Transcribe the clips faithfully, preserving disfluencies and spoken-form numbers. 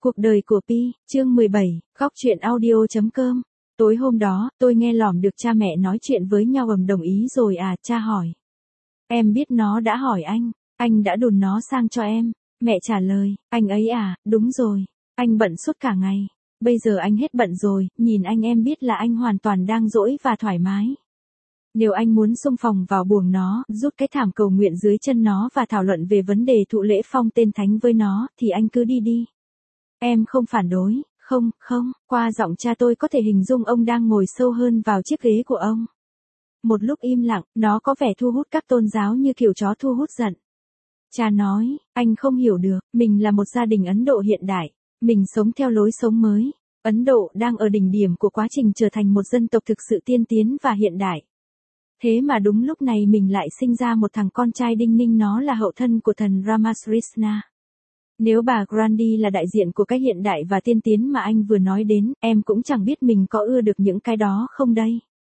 Cuộc đời của Pi, chương mười bảy, góc truyện audio.com. Tối hôm đó, tôi nghe lỏm được cha mẹ nói chuyện với nhau ầm đồng ý rồi à, cha hỏi. Em biết nó đã hỏi anh, anh đã đùn nó sang cho em. Mẹ trả lời, anh ấy à, đúng rồi, anh bận suốt cả ngày. Bây giờ anh hết bận rồi, nhìn anh em biết là anh hoàn toàn đang rỗi và thoải mái. Nếu anh muốn xung phong vào buồng nó, rút cái thảm cầu nguyện dưới chân nó và thảo luận về vấn đề thụ lễ phong tên thánh với nó, thì anh cứ đi đi. Em không phản đối, không, không, qua giọng cha tôi có thể hình dung ông đang ngồi sâu hơn vào chiếc ghế của ông. Một lúc im lặng, nó có vẻ thu hút các tôn giáo như kiểu chó thu hút giận. Cha nói, anh không hiểu được, mình là một gia đình Ấn Độ hiện đại, mình sống theo lối sống mới. Ấn Độ đang ở đỉnh điểm của quá trình trở thành một dân tộc thực sự tiên tiến và hiện đại. Thế mà đúng lúc này mình lại sinh ra một thằng con trai đinh ninh, nó là hậu thân của thần Ramakrishna. Nếu bà Gandhi là đại diện của cái hiện đại và tiên tiến mà anh vừa nói đến, em cũng chẳng biết mình có ưa được những cái đó không đây.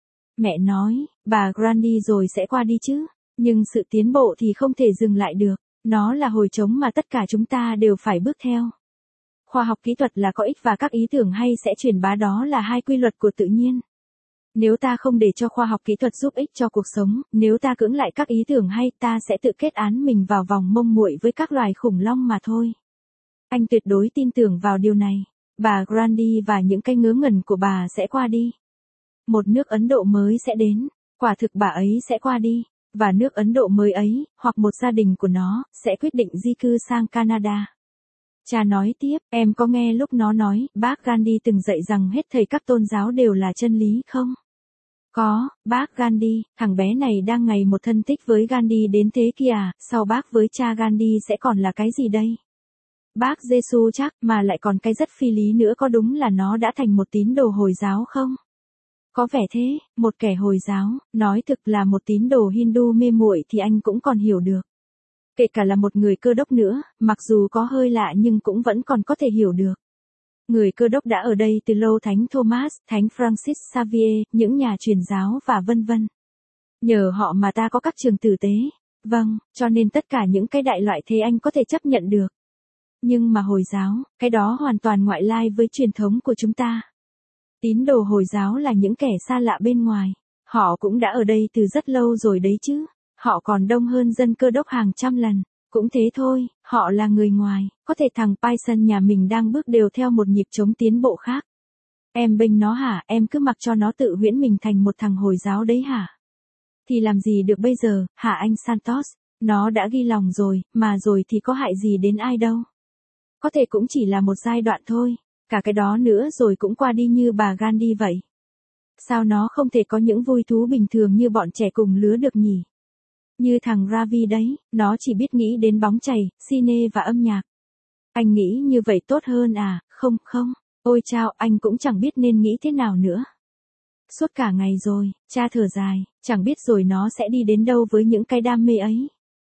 Mẹ nói, bà Gandhi rồi sẽ qua đi chứ, nhưng sự tiến bộ thì không thể dừng lại được, nó là hồi trống mà tất cả chúng ta đều phải bước theo. Khoa học kỹ thuật là có ích và các ý tưởng hay sẽ truyền bá, đó là hai quy luật của tự nhiên. Nếu ta không để cho khoa học kỹ thuật giúp ích cho cuộc sống, nếu ta cưỡng lại các ý tưởng hay, ta sẽ tự kết án mình vào vòng mông muội với các loài khủng long mà thôi. Anh tuyệt đối tin tưởng vào điều này. Bà Gandhi và những cái ngớ ngẩn của bà sẽ qua đi. Một nước Ấn Độ mới sẽ đến, quả thực bà ấy sẽ qua đi, và nước Ấn Độ mới ấy, hoặc một gia đình của nó, sẽ quyết định di cư sang Canada. Cha nói tiếp, em có nghe lúc nó nói, bác Gandhi từng dạy rằng hết thảy các tôn giáo đều là chân lý không? Có, bác Gandhi, thằng bé này đang ngày một thân thích với Gandhi đến thế kìa, sau bác với cha Gandhi sẽ còn là cái gì đây? Bác Giêsu chắc, mà lại còn cái rất phi lý nữa, có đúng là nó đã thành một tín đồ Hồi giáo không? Có vẻ thế, một kẻ Hồi giáo, nói thực là một tín đồ Hindu mê muội thì anh cũng còn hiểu được. Kể cả là một người Cơ Đốc nữa, mặc dù có hơi lạ nhưng cũng vẫn còn có thể hiểu được. Người Cơ Đốc đã ở đây từ lâu, Thánh Thomas, Thánh Francis Xavier, những nhà truyền giáo và vân vân. Nhờ họ mà ta có các trường tử tế. Vâng, cho nên tất cả những cái đại loại thế anh có thể chấp nhận được. Nhưng mà Hồi giáo, cái đó hoàn toàn ngoại lai với truyền thống của chúng ta. Tín đồ Hồi giáo là những kẻ xa lạ bên ngoài. Họ cũng đã ở đây từ rất lâu rồi đấy chứ. Họ còn đông hơn dân Cơ Đốc hàng trăm lần. Cũng thế thôi, họ là người ngoài, có thể thằng Python nhà mình đang bước đều theo một nhịp chống tiến bộ khác. Em bênh nó hả, em cứ mặc cho nó tự huyễn mình thành một thằng Hồi giáo đấy hả? Thì làm gì được bây giờ, hả anh Santos? Nó đã ghi lòng rồi, mà rồi thì có hại gì đến ai đâu. Có thể cũng chỉ là một giai đoạn thôi, cả cái đó nữa rồi cũng qua đi như bà Gandhi vậy. Sao nó không thể có những vui thú bình thường như bọn trẻ cùng lứa được nhỉ? Như thằng Ravi đấy, nó chỉ biết nghĩ đến bóng chày, cine và âm nhạc. Anh nghĩ như vậy tốt hơn à, không không, ôi chao, anh cũng chẳng biết nên nghĩ thế nào nữa. Suốt cả ngày rồi, cha thở dài, chẳng biết rồi nó sẽ đi đến đâu với những cái đam mê ấy.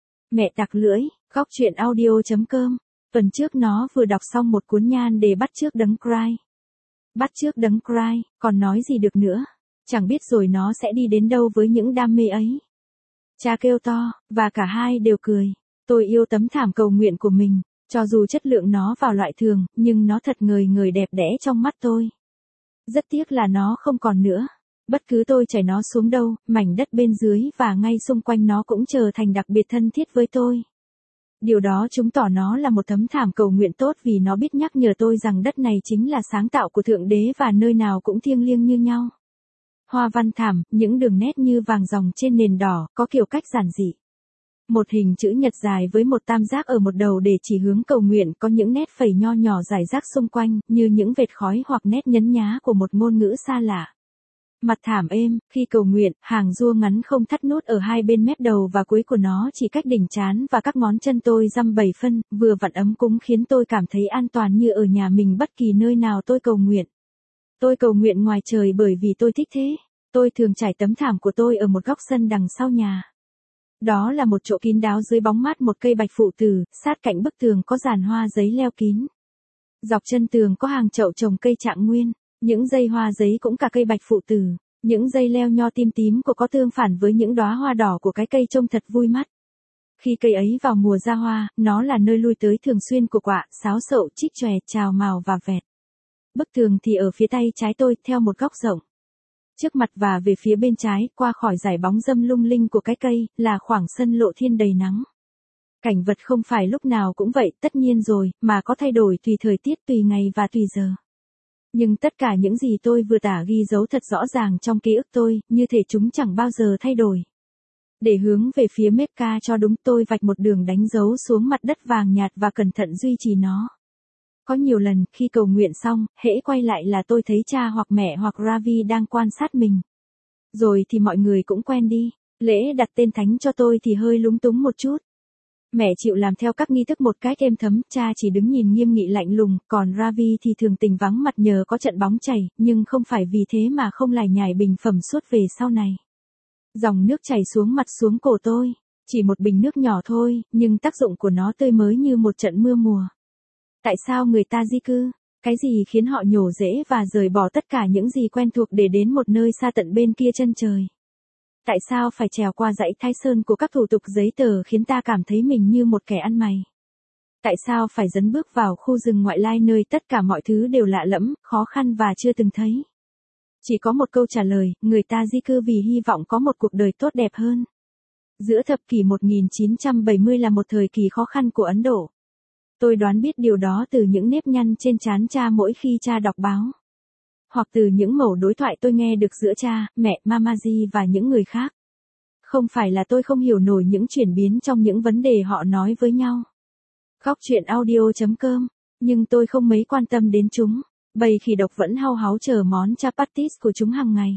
Mẹ tặc lưỡi, góc truyện audio.com. Tuần trước nó vừa đọc xong một cuốn nhan đề bắt chước đấng Christ. Bắt chước đấng Christ, còn nói gì được nữa. Chẳng biết rồi nó sẽ đi đến đâu với những đam mê ấy. Cha kêu to, và cả hai đều cười. Tôi yêu tấm thảm cầu nguyện của mình, cho dù chất lượng nó vào loại thường, nhưng nó thật ngời ngời đẹp đẽ trong mắt tôi. Rất tiếc là nó không còn nữa. Bất cứ tôi chảy nó xuống đâu, mảnh đất bên dưới và ngay xung quanh nó cũng trở thành đặc biệt thân thiết với tôi. Điều đó chứng tỏ nó là một tấm thảm cầu nguyện tốt, vì nó biết nhắc nhở tôi rằng đất này chính là sáng tạo của Thượng Đế và nơi nào cũng thiêng liêng như nhau. Hoa văn thảm, những đường nét như vàng ròng trên nền đỏ, có kiểu cách giản dị. Một hình chữ nhật dài với một tam giác ở một đầu để chỉ hướng cầu nguyện, có những nét phẩy nho nhỏ rải rác xung quanh, như những vệt khói hoặc nét nhấn nhá của một ngôn ngữ xa lạ. Mặt thảm êm, khi cầu nguyện, hàng rua ngắn không thắt nút ở hai bên mép đầu và cuối của nó chỉ cách đỉnh trán và các ngón chân tôi dăm bảy phân, vừa vặn ấm cúng khiến tôi cảm thấy an toàn như ở nhà mình bất kỳ nơi nào tôi cầu nguyện. Tôi cầu nguyện ngoài trời bởi vì tôi thích thế. Tôi thường trải tấm thảm của tôi ở một góc sân đằng sau nhà. Đó là một chỗ kín đáo dưới bóng mát một cây bạch phụ tử, sát cạnh bức tường có dàn hoa giấy leo kín. Dọc chân tường có hàng chậu trồng cây trạng nguyên, những dây hoa giấy cũng cả cây bạch phụ tử, những dây leo nho tím tím của có tương phản với những đóa hoa đỏ của cái cây trông thật vui mắt. Khi cây ấy vào mùa ra hoa, nó là nơi lui tới thường xuyên của quạ, sáo sậu, chích chòe, trào mào và vẹt. Bức tường thì ở phía tay trái tôi, theo một góc rộng. Trước mặt và về phía bên trái, qua khỏi dải bóng râm lung linh của cái cây, là khoảng sân lộ thiên đầy nắng. Cảnh vật không phải lúc nào cũng vậy, tất nhiên rồi, mà có thay đổi tùy thời tiết, tùy ngày và tùy giờ. Nhưng tất cả những gì tôi vừa tả ghi dấu thật rõ ràng trong ký ức tôi, như thể chúng chẳng bao giờ thay đổi. Để hướng về phía Mecca cho đúng, tôi vạch một đường đánh dấu xuống mặt đất vàng nhạt và cẩn thận duy trì nó. Có nhiều lần, khi cầu nguyện xong, hễ quay lại là tôi thấy cha hoặc mẹ hoặc Ravi đang quan sát mình. Rồi thì mọi người cũng quen đi. Lễ đặt tên thánh cho tôi thì hơi lúng túng một chút. Mẹ chịu làm theo các nghi thức một cách êm thấm, cha chỉ đứng nhìn nghiêm nghị lạnh lùng, còn Ravi thì thường tình vắng mặt nhờ có trận bóng chảy, nhưng không phải vì thế mà không lải nhải bình phẩm suốt về sau này. Dòng nước chảy xuống mặt xuống cổ tôi, chỉ một bình nước nhỏ thôi, nhưng tác dụng của nó tươi mới như một trận mưa mùa. Tại sao người ta di cư? Cái gì khiến họ nhổ rễ và rời bỏ tất cả những gì quen thuộc để đến một nơi xa tận bên kia chân trời? Tại sao phải trèo qua dãy Thái Sơn của các thủ tục giấy tờ khiến ta cảm thấy mình như một kẻ ăn mày? Tại sao phải dấn bước vào khu rừng ngoại lai nơi tất cả mọi thứ đều lạ lẫm, khó khăn và chưa từng thấy? Chỉ có một câu trả lời, người ta di cư vì hy vọng có một cuộc đời tốt đẹp hơn. Giữa thập kỷ một nghìn chín trăm bảy mươi là một thời kỳ khó khăn của Ấn Độ. Tôi đoán biết điều đó từ những nếp nhăn trên trán cha mỗi khi cha đọc báo. Hoặc từ những mẩu đối thoại tôi nghe được giữa cha, mẹ, Mamaji và những người khác. Không phải là tôi không hiểu nổi những chuyển biến trong những vấn đề họ nói với nhau. Góc truyện audio chấm com, nhưng tôi không mấy quan tâm đến chúng. Bầy khỉ độc vẫn hau háu chờ món chapatis của chúng hàng ngày.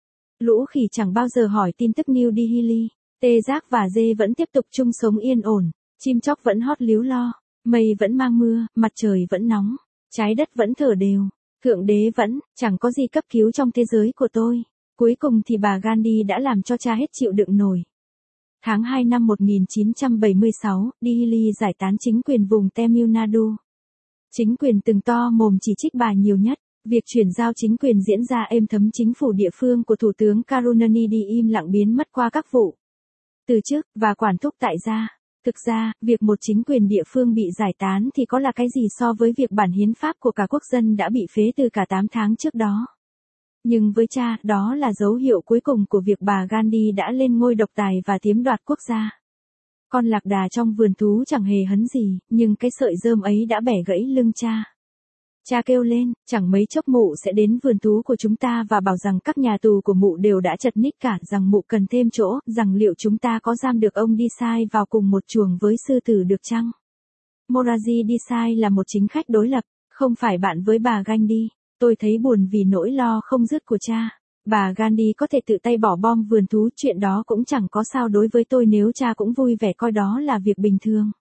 Lũ khỉ chẳng bao giờ hỏi tin tức New Delhi. Tê giác và dê vẫn tiếp tục chung sống yên ổn. Chim chóc vẫn hót líu lo. Mây vẫn mang mưa, mặt trời vẫn nóng. Trái đất vẫn thở đều. Thượng đế vẫn, chẳng có gì cấp cứu trong thế giới của tôi. Cuối cùng thì bà Gandhi đã làm cho cha hết chịu đựng nổi. Tháng hai năm một nghìn chín trăm bảy mươi sáu, Delhi giải tán chính quyền vùng Tamil Nadu. Chính quyền từng to mồm chỉ trích bà nhiều nhất. Việc chuyển giao chính quyền diễn ra êm thấm, chính phủ địa phương của Thủ tướng Karunanidhi im lặng biến mất qua các vụ từ chức và quản thúc tại gia. Thực ra, việc một chính quyền địa phương bị giải tán thì có là cái gì so với việc bản hiến pháp của cả quốc dân đã bị phế từ cả tám tháng trước đó. Nhưng với cha, đó là dấu hiệu cuối cùng của việc bà Gandhi đã lên ngôi độc tài và chiếm đoạt quốc gia. Con lạc đà trong vườn thú chẳng hề hấn gì, nhưng cái sợi rơm ấy đã bẻ gãy lưng cha. Cha kêu lên, chẳng mấy chốc mụ sẽ đến vườn thú của chúng ta và bảo rằng các nhà tù của mụ đều đã chật ních cả, rằng mụ cần thêm chỗ, rằng liệu chúng ta có giam được ông Desai vào cùng một chuồng với sư tử được chăng? Morarji Desai là một chính khách đối lập, không phải bạn với bà Gandhi. Tôi thấy buồn vì nỗi lo không dứt của cha. Bà Gandhi có thể tự tay bỏ bom vườn thú, chuyện đó cũng chẳng có sao đối với tôi nếu cha cũng vui vẻ coi đó là việc bình thường.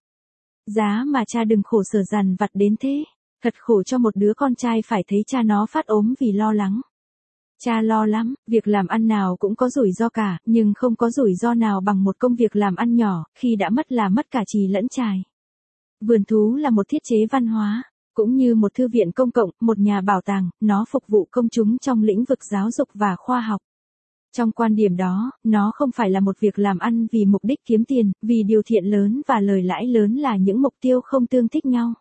Giá mà cha đừng khổ sở dằn vặt đến thế. Thật khổ cho một đứa con trai phải thấy cha nó phát ốm vì lo lắng. Cha lo lắm, việc làm ăn nào cũng có rủi ro cả, nhưng không có rủi ro nào bằng một công việc làm ăn nhỏ, khi đã mất là mất cả chì lẫn chài. Vườn thú là một thiết chế văn hóa, cũng như một thư viện công cộng, một nhà bảo tàng, nó phục vụ công chúng trong lĩnh vực giáo dục và khoa học. Trong quan điểm đó, nó không phải là một việc làm ăn vì mục đích kiếm tiền, vì điều thiện lớn và lời lãi lớn là những mục tiêu không tương thích nhau.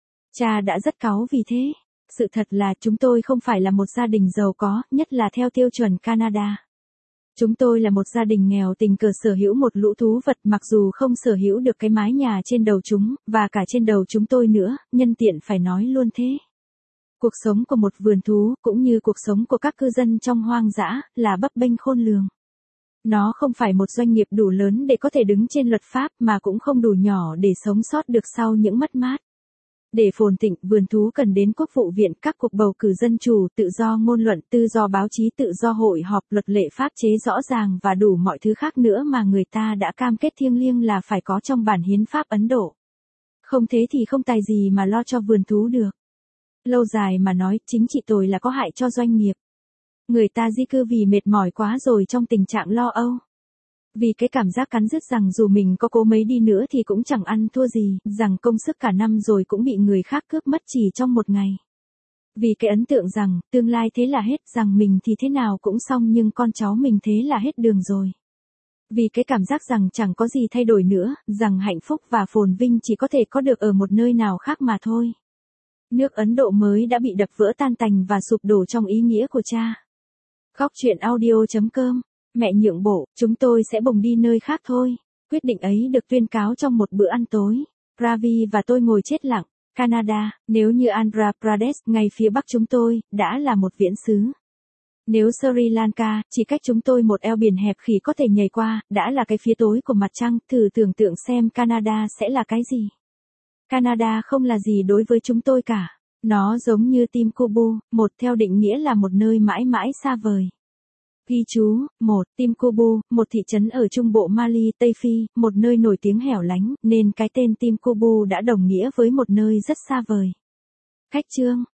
Cha đã rất cáu vì thế. Sự thật là chúng tôi không phải là một gia đình giàu có, nhất là theo tiêu chuẩn Canada. Chúng tôi là một gia đình nghèo tình cờ sở hữu một lũ thú vật mặc dù không sở hữu được cái mái nhà trên đầu chúng, và cả trên đầu chúng tôi nữa, nhân tiện phải nói luôn thế. Cuộc sống của một vườn thú, cũng như cuộc sống của các cư dân trong hoang dã, là bấp bênh khôn lường. Nó không phải một doanh nghiệp đủ lớn để có thể đứng trên luật pháp mà cũng không đủ nhỏ để sống sót được sau những mất mát. Để phồn thịnh, vườn thú cần đến quốc vụ viện, các cuộc bầu cử dân chủ, tự do ngôn luận, tự do báo chí, tự do hội họp, luật lệ pháp chế rõ ràng và đủ mọi thứ khác nữa mà người ta đã cam kết thiêng liêng là phải có trong bản hiến pháp Ấn Độ. Không thế thì không tài gì mà lo cho vườn thú được. Lâu dài mà nói, chính trị tồi là có hại cho doanh nghiệp. Người ta di cư vì mệt mỏi quá rồi trong tình trạng lo âu. Vì cái cảm giác cắn rứt rằng dù mình có cố mấy đi nữa thì cũng chẳng ăn thua gì, rằng công sức cả năm rồi cũng bị người khác cướp mất chỉ trong một ngày. Vì cái ấn tượng rằng, tương lai thế là hết, rằng mình thì thế nào cũng xong nhưng con cháu mình thế là hết đường rồi. Vì cái cảm giác rằng chẳng có gì thay đổi nữa, rằng hạnh phúc và phồn vinh chỉ có thể có được ở một nơi nào khác mà thôi. Nước Ấn Độ mới đã bị đập vỡ tan tành và sụp đổ trong ý nghĩa của cha. Khóc chuyện audio chấm com. Mẹ nhượng bộ, chúng tôi sẽ bồng đi nơi khác thôi. Quyết định ấy được tuyên cáo trong một bữa ăn tối. Ravi và tôi ngồi chết lặng. Canada, nếu như Andhra Pradesh, ngay phía bắc chúng tôi, đã là một viễn xứ. Nếu Sri Lanka, chỉ cách chúng tôi một eo biển hẹp khỉ có thể nhảy qua, đã là cái phía tối của mặt trăng, thử tưởng tượng xem Canada sẽ là cái gì. Canada không là gì đối với chúng tôi cả. Nó giống như Timkubu, một theo định nghĩa là một nơi mãi mãi xa vời. Ghi chú, một, Timkubu, một thị trấn ở trung bộ Mali, Tây Phi, một nơi nổi tiếng hẻo lánh, nên cái tên Timkubu đã đồng nghĩa với một nơi rất xa vời. Khách chương